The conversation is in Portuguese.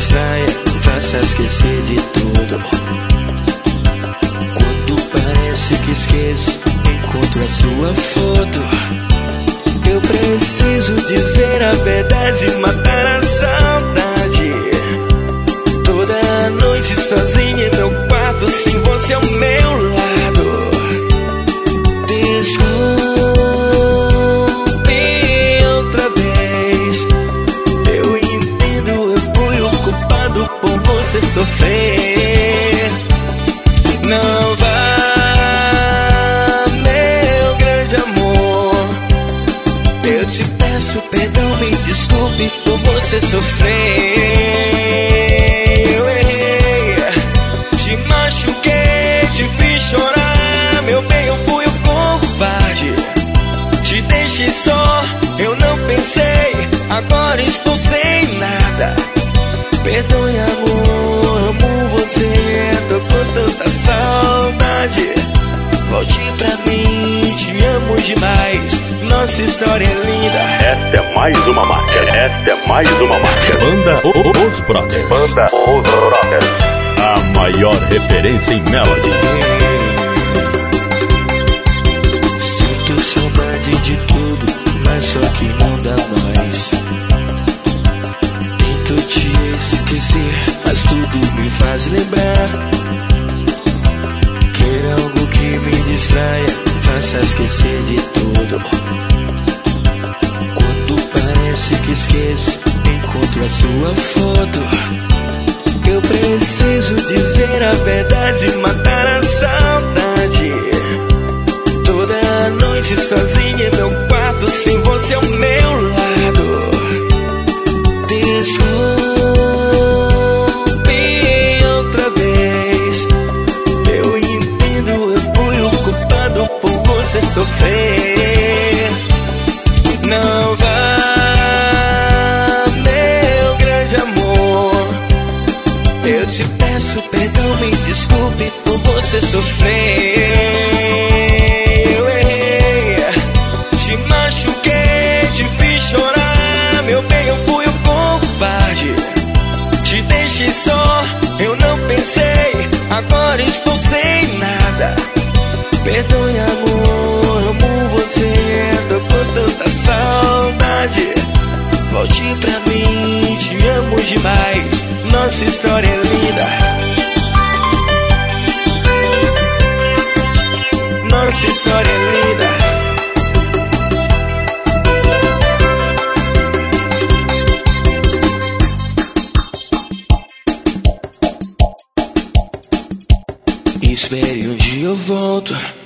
distraia, faça esquecer de tudo. Quando parece que esqueço, encontro a sua foto. Eu preciso dizer a verdade e matar a saudade. Toda noite sozinha em meu quarto, sem você ao meu lado. Desculpe outra vez. Eu entendo, eu fui o culpado por você sofrer. Não vá, meu grande amor. Eu te peço perdão, me desculpe por você sofrer. Eu errei, te machuquei, te fiz chorar. Meu bem, eu fui o covarde. Te deixei só, eu não pensei. Agora estou sem nada. Perdoe, amor, amo você. Tô com tanta saudade. Volte pra mim, te amo demais. Nossa história é linda. Esta é mais uma marca. Esta é mais uma marca. Banda Os Brothers. Banda Os Brothers. A maior referência em melody. Sinto saudade de tudo, mas só que não dá mais. Tento te esquecer, mas tudo me faz lembrar. Quer algo que me distraia, faça esquecer de tudo. Quando parece que esqueço, encontro a sua foto. Eu preciso dizer a verdade e matar a saudade. Toda noite sozinha em meu quarto, sem você ao meu lado. Desculpe outra vez. Eu entendo, eu fui o culpado por você sofrer. Não vá, meu grande amor. Eu te peço perdão, me desculpe por você sofrer. Eu errei, te machuquei, te fiz chorar. Meu bem, eu fui o covarde. Te deixei só, eu não pensei. Agora estou sem nada. Perdoe, amor, amo você. Tô com tanta saudade. Volte pra mim, te amo demais. Nossa história é linda. Nossa história é linda. Espere, um dia eu volto.